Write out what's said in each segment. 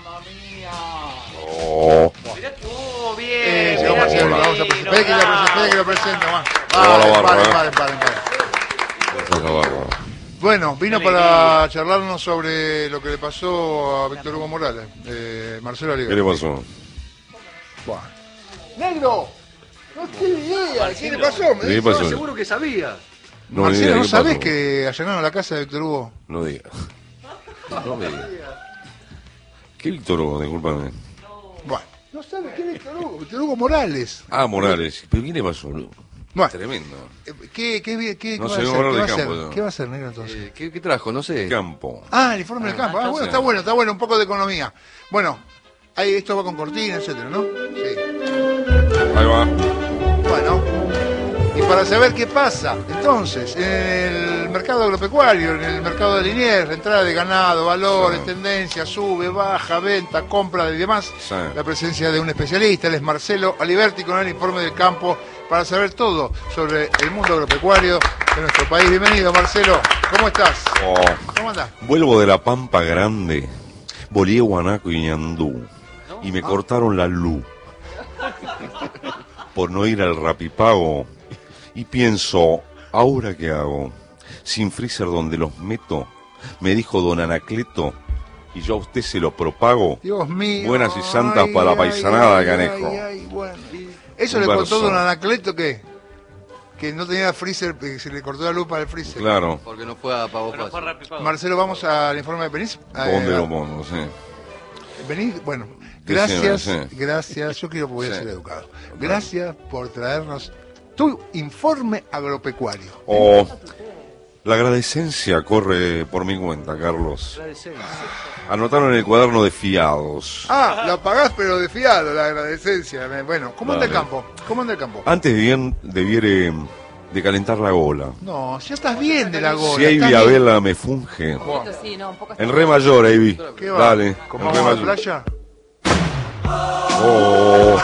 Oh. Mirá que bien. Sí, vamos a presentar. Espera que lo presente. Paren. Bueno, vino para charlarnos sobre lo que le pasó a Víctor Hugo Morales, Marcelo Oliver. ¿Qué le pasó? Bueno. ¡Negro! No tiene idea. ¿Qué le pasó? ¿Qué le pasó? Seguro que sabía. No, Marcelo, ni idea, ¿no ¿qué sabés pasó? que allanaron la casa de Víctor Hugo? No diga. No me diga. ¿Qué Víctor Hugo? Discúlpame. Bueno, no sabe qué es Víctor Hugo. Víctor Hugo Morales. Ah, Morales. ¿Pero qué le pasó? Bueno. Tremendo. ¿Qué No va a sé, hacer? vamos a hablar ¿Qué va a de hacer? campo, ¿no? ¿Qué va a hacer, negro, entonces? ¿Qué trajo? No sé. Campo. Ah, el informe del campo. Ah, bueno, sí. está bueno, un poco de economía. Bueno, ahí esto va con cortina, etcétera, ¿no? Sí. Ahí va. Bueno, y para saber qué pasa, entonces, en el mercado agropecuario, en el mercado de Liniers, entrada de ganado, valores, Sí. tendencia, sube, baja, venta, compra y demás, Sí. la presencia de un especialista, él es Marcelo Aliberti con el informe del campo, para saber todo sobre el mundo agropecuario de nuestro país. Bienvenido, Marcelo, ¿cómo estás? Oh. ¿Cómo andás? Vuelvo de la Pampa Grande, volé Guanaco y Ñandú, y me cortaron la luz por no ir al Rapipago. Y pienso, ¿ahora qué hago? Sin freezer donde los meto, me dijo don Anacleto, y yo a usted se lo propago. Dios mío. Buenas y santas para la paisanada, canejo. Bueno. Eso le Un contó verso. don Anacleto que no tenía freezer, que se le cortó la luz para el freezer. Claro, Porque no fue a Pavo Fácil. Marcelo, vamos al informe de Benítez. ¿dónde lo pongo? Sí. Bueno, Decime, gracias, sí. gracias, yo quiero voy a Sí. ser educado. Gracias por traernos tu informe agropecuario. Oh, la agradecencia corre por mi cuenta, Carlos. Anotaron en el cuaderno de fiados. Ah, la pagás pero de fiado, la agradecencia. Bueno, ¿cómo anda el Dale. campo? ¿Cómo anda el campo? Antes bien debiere de calentar la gola. No, ya estás bien de la gola. Si hay estás bien. Viabela me funge. Buah, Sí, no, un poco En re mayor, ahí vi. ¿Qué va? Dale. ¿Cómo en re vamos a la mayor. playa? Oh,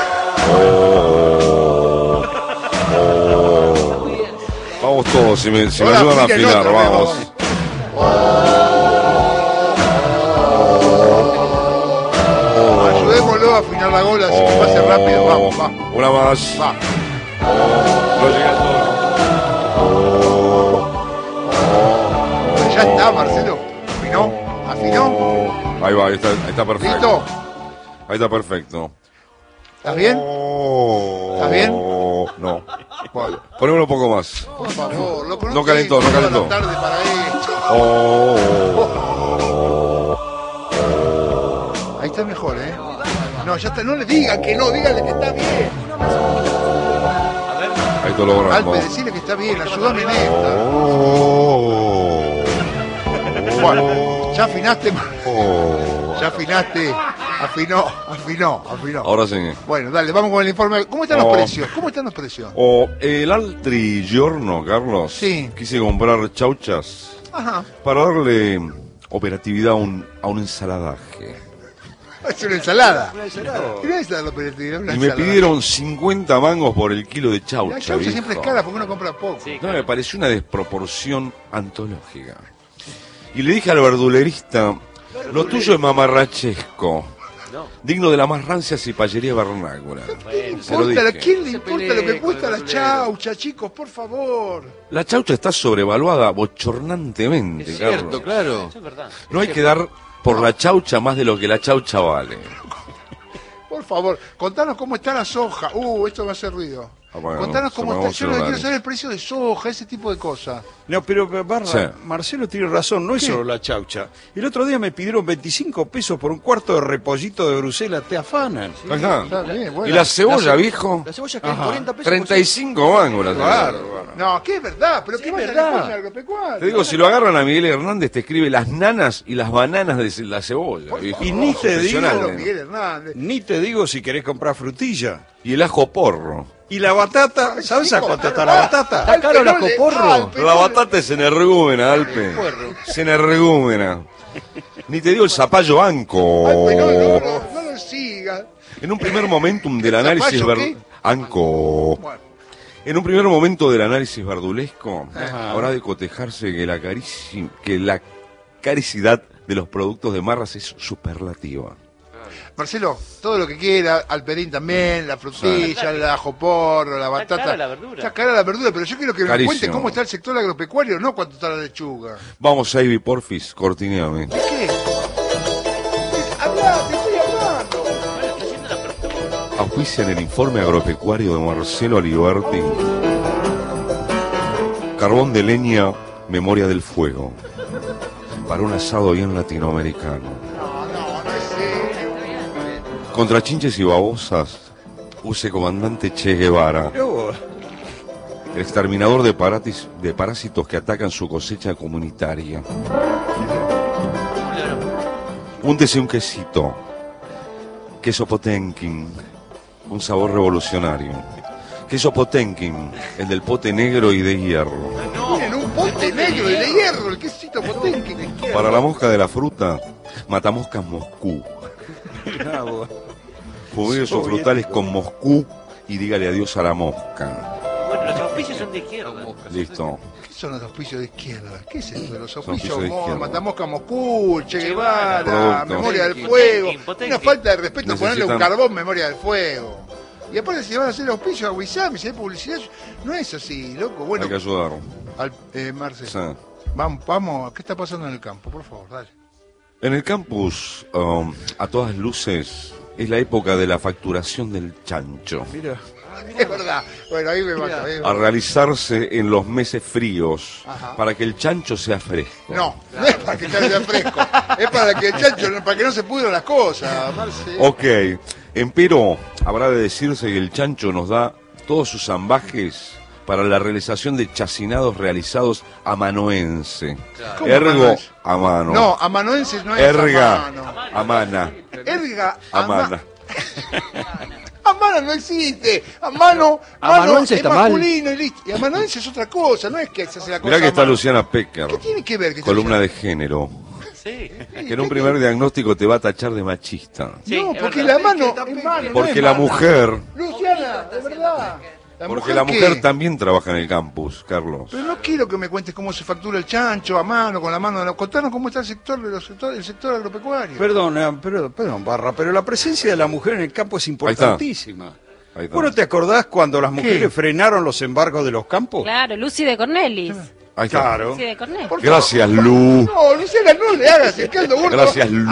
oh, oh. Vamos todos, si me Ahora ayudan a afina el afinar, otro, vamos. Ayudémoslo a afinar la gola, así que pase rápido. Vamos, va. Una más. Va. No llega el Ya está, Marcelo. ¿Afinó? ¿Afinó? Ahí va, ahí está perfecto. ¿Listo? Ahí está perfecto. ¿Estás bien? ¿Estás bien? No. Bueno, Ponémoslo un poco más. por favor, lo No calentó, no toda calentó. la tarde para esto. Ahí está mejor, ¿eh? No, ya está. No le digan que no, díganle que está bien. Ahí te lo logramos. Alpe, decirle que está bien, ayúdame en esta. Bueno, ya afinaste. Ya afinaste. Afinó. Ahora sí. Bueno, dale, vamos con el informe. ¿Cómo están los precios? ¿Cómo están los precios? El altri giorno, Carlos. Sí. Quise comprar chauchas Ajá. para darle operatividad a un ensaladaje. Es una ensalada. ¿Qué es la operatividad? Una Y me ensalada. pidieron 50 mangos por el kilo de chaucha. La chaucha siempre es viejo. cara porque uno compra poco. No, me pareció una desproporción antológica. Y le dije al verdulerista, lo tuyo es mamarrachesco. Digno de la más rancia cipallería vernácula. Se lo ¿A dije. quién le importa lo que cuesta la chaucha, chicos? Por favor. La chaucha está sobrevaluada bochornantemente, Es cierto, Carlos. claro. No hay que dar por la chaucha más de lo que la chaucha vale. Por favor, contanos cómo está la soja. Esto va a hacer ruido. Bueno, Contanos cómo está. llamamos Yo no quiero celulares. saber el precio de soja, ese tipo de cosas. No, pero Barra, Sí. Marcelo tiene razón, no es ¿Qué? solo la chaucha. El otro día me pidieron 25 pesos por un cuarto de repollito de Bruselas, te afanan. Ajá. Está bien, bueno. ¿Y la cebolla, viejo? La cebolla cae en 40 pesos. 35 mangos la cebolla. No, que es verdad, pero Sí, ¿qué es va a verdad. hacer agropecuario? Te digo, si lo agarran a Miguel Hernández, te escribe las nanas y las bananas de la cebolla, viejo. Y ni te digo, Impresionante. Miguel Hernández. ni te digo si querés comprar frutilla. Y el ajo porro. Y la batata, ¿sabes a cuánto está la batata? Está caro el Alpe, no ajo le- porro. Alpe, La no le- batata es energúmena, Alpe. Es energúmena. Ni te digo el zapallo anco. Alpe, no lo sigas. En un primer momentum del análisis ¿Zapallo qué? Anco. Bueno, En un primer momento del análisis verdulesco, Ajá. habrá de cotejarse que la caricidad de los productos de Marras es superlativa. Marcelo, todo lo que quiera, Alperín también, la frutilla, el ajo porro, la batata. Está cara la verdura. Está cara la verdura, pero yo quiero que me Carísimo. cuentes cómo está el sector agropecuario, no cuánto está la lechuga. Vamos, Ivy, porfis, cortineame. ¿De qué? Hablá, te estoy hablando. Bueno, está haciendo la apertura. Auspician el informe agropecuario de Marcelo Aliberti. Carbón de leña, memoria del fuego. Para un asado bien latinoamericano. No es serio. Contra chinches y babosas, use comandante Che Guevara. Yo, El exterminador de parásitos que atacan su cosecha comunitaria. Úntese un quesito. Queso Potenkin. Un sabor revolucionario. Queso Potenkin, el del pote negro y de hierro. Miren, un pote negro y de hierro, el quesito Potenki. Para la mosca de la fruta, matamoscas Moscú. bravo. Fumigue sus frutales con Moscú y dígale adiós a la mosca. Bueno, los auspicios son de izquierda. Listo. ¿Qué son los auspicios de izquierda? ¿Qué es esto de los auspicios auspicios? de izquierda. Matamosca Moscú, Che Guevara, Productos. Memoria del Potenki, Fuego. Potenki. Una falta de respeto ponerle un Necesitan- carbón Memoria del Fuego. Y aparte si van a hacer auspicios a Wisami, si hay publicidad, no es así, loco. Bueno, Hay que ayudar. Marce, Sí. vamos, ¿qué está pasando en el campo? Por favor, dale. En el campus, a todas luces, es la época de la facturación del chancho. Mira, Es verdad. Bueno, ahí me mata. A realizarse en los meses fríos, Ajá. para que el chancho sea fresco. No es para que esté fresco. Es para que el chancho, para que no se pudran las cosas, Marce. Ok, empero, habrá de decirse que el chancho nos da todos sus ambajes para la realización de chacinados realizados amanuense. ¿Cómo Ergo, amanuense? a mano. No, amanuenses no es Erga, a mano. amana, Erga, amana. Amana no existe. Mano Amanuense es está mal. masculino y listo. Y amanuense es otra cosa, no es que se hace la cosa. Mirá que está a mano. Luciana Pecker, ¿Qué tiene que ver? Que columna está de género, Sí. que en un primer diagnóstico te va a tachar de machista. Sí, no, es porque verdad. la mano es mano. Porque no la es mana. mujer, Luciana, de verdad. porque la ¿qué? mujer también trabaja en el campus, Carlos. Pero no quiero que me cuentes cómo se factura el chancho a mano, con la mano. Contanos cómo está el sector agropecuario. perdón, Barra, pero la presencia de la mujer en el campo es importantísima. Ahí está. ¿Vos no te acordás cuando las mujeres frenaron los embargos de los campos? Claro, Lucy de Cornelis. Ahí está. Claro. Lucy de Cornelis. Por favor. Gracias, Lu. No, Luciana, no le hagas el caldo gordo. Gracias, Lu.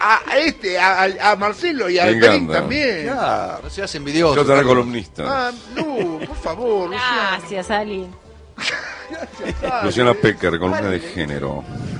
A Marcelo y a Me Alperín encanta. también. Claro. No seas envidioso. Yo seré Carlos. columnista. Lu, por favor, Luciana. Gracias, Ali. Luciana Pecker, columna de género.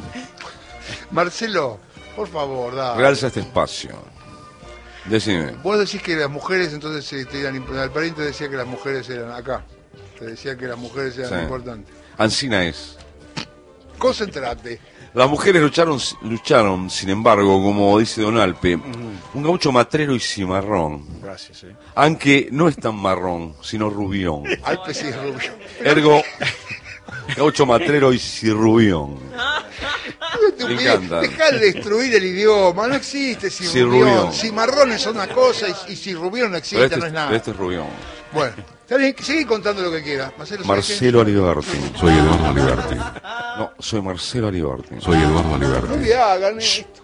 Marcelo, por favor, dale. Realza este espacio. Decime. Vos decís que las mujeres, entonces, Alperín te decía que las mujeres eran acá. Te decía que las mujeres eran Sí. importantes. Ancina es. Concentrate. Las mujeres lucharon, sin embargo, como dice Don Alpe, un gaucho matrero y cimarrón. Gracias, Aunque no es tan marrón, sino rubión. Alpe sí es rubio. Ergo, gaucho matrero y cirrubión. Me encanta. Dejá de destruir el idioma, no existe Cirrubión. Cirrubión. Cimarrón es una cosa y Cirrubión no existe, Pero no es nada. este es rubión. Bueno, está bien, seguí contando lo que quieras. Marcelo, ¿sabes Marcelo Aliberti. Soy Eduardo Aliberti. No, soy Marcelo Aliberti. Soy Eduardo qué? No Aliberti. le hagan esto.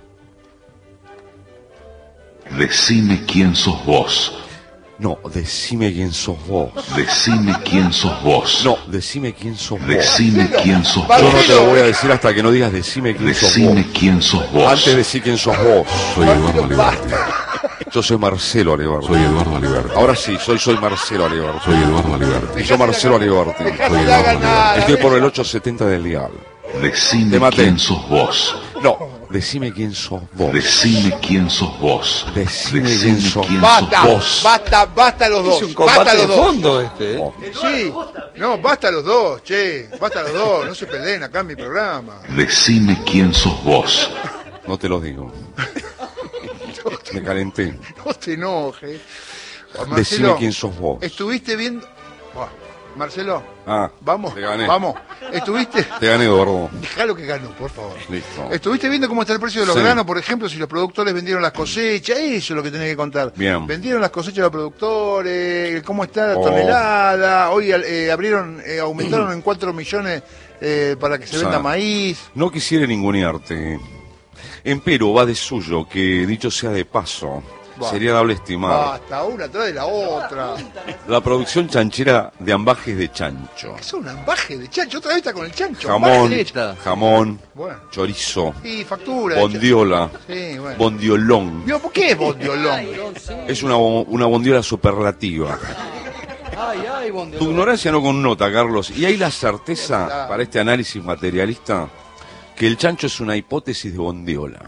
Decime quién sos vos. No, decime quién sos vos. Decime quién sos vos. No, decime quién sos vos. Decime quién sos Yo no vos. te lo voy a decir hasta que no digas decime quién sos vos. Decime quién sos vos. Antes de decir quién sos vos. Soy Eduardo Aliberti. Yo soy Marcelo Aliberti. Soy Eduardo Aliberti. Ahora sí, soy Marcelo Aliberti. Soy Eduardo Aliberti. Y yo Marcelo Aliberti. Dejá Soy que le hagan Eduardo nada. Estoy por el 870 del dial. Te Decime maté. quién sos vos. No, decime quién sos vos. Decime quién sos vos. Decime quién sos Basta, vos. basta los dos. Es un Basta combate de los dos. fondo este, ¿eh? Sí, no, basta los dos, che, basta los dos, no se peleen acá en mi programa. Decime quién sos vos. No te lo digo. Me calenté. No te enojes. Decime quién sos vos. ¿Estuviste viendo? Buah, Marcelo, Ah, vamos, te gané. vamos. ¿Estuviste? Te gané, Eduardo. Dejalo que ganó, por favor. Listo. ¿Estuviste viendo cómo está el precio de los Sí. granos, por ejemplo, si los productores vendieron las cosechas? Eso es lo que tenés que contar. Bien. Vendieron las cosechas de los productores, cómo está la Oh. tonelada. Hoy aumentaron en 4 millones para que se Sí. venda maíz. No quisiera ningunearte. Empero va de suyo que, dicho sea de paso, Sería dable estimar. Basta, una atrás de la otra. La producción chanchera de ambajes de chancho. Es un ambaje de chancho. Otra vez está con el chancho. Jamón, Paleta. jamón, Bueno. chorizo, Y factura. bondiola, Sí, bueno. bondiolón. ¿Por qué es bondiolón? Es una bondiola superlativa. Ay, Tu ignorancia no connota, Carlos. Y hay la certeza, para este análisis materialista, que el chancho es una hipótesis de bondiola.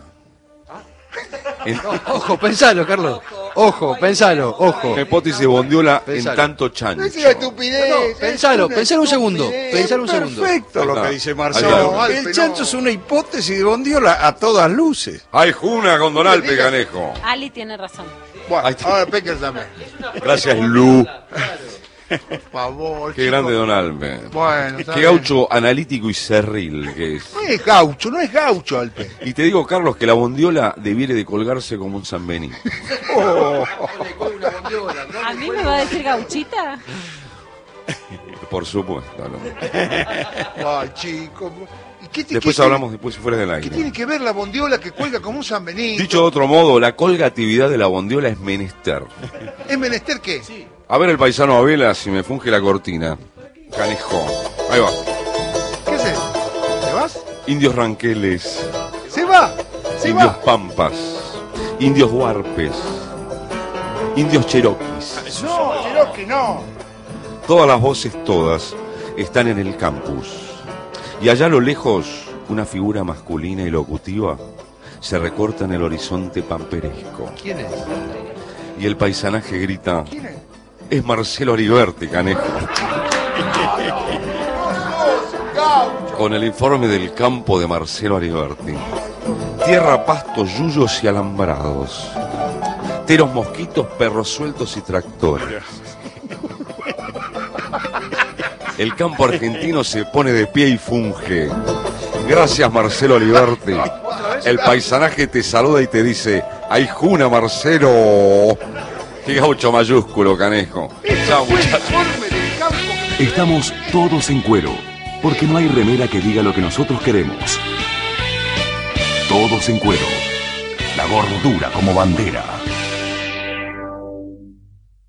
Ojo, pensalo, Carlos. Ojo, pensalo, ojo. Una hipótesis de bondiola Pensalo. en tanto chancho. Es una estupidez. Pensalo, pensalo un segundo. estupidez. Pensalo un segundo. Perfecto lo Ahí que está. dice Ahí Marcelo. está. El Alpe, chancho no. es una hipótesis de bondiola a todas luces. ¡Ay, Juna con Don Alpe, Canejo! Ali tiene razón. Bueno, Ahí está. ahora Pecker también. Gracias, Lu. Por favor, Qué chico. grande Don Alpe. Bueno, está Qué bien. gaucho analítico y cerril que es. No es gaucho, no es gaucho, Alpe. Y te digo, Carlos, que la bondiola debiere de colgarse como un San Benito. ¿A mí me va a decir gauchita? Por supuesto. ¿no? Ay, chico. ¿Y Después hablamos después fuera del ¿Qué aire. tiene que ver la bondiola que cuelga como un San Benito? Dicho de otro modo, la colgatividad de la bondiola es menester. ¿Es menester qué? A ver el paisano Abela si me funge la cortina. Canejo. Ahí va. ¿Qué haces? ¿Te vas? Indios ranqueles, ¿Se va? ¿Se indios va? pampas, indios huarpes, indios cheroquis. No, Cherokee, no. Todas las voces, todas, están en el campus. Y allá a lo lejos, una figura masculina y locutiva se recorta en el horizonte pamperesco. ¿Quién es? Y el paisanaje grita: ¿Quién es? es Marcelo Ariberti, Canejo. Con el informe del campo de Marcelo Ariberti. Tierra, pastos, yuyos y alambrados. Teros, mosquitos, perros sueltos y tractores. El campo argentino se pone de pie y funge. Gracias, Marcelo Aliberti. El paisanaje te saluda y te dice: ¡ay, Juna, Marcelo! ¡Qué gaucho mayúsculo, Canejo! Chao, muchachos. Informe del campo. Estamos todos en cuero, porque no hay remera que diga lo que nosotros queremos. Todos en cuero. La gordura como bandera.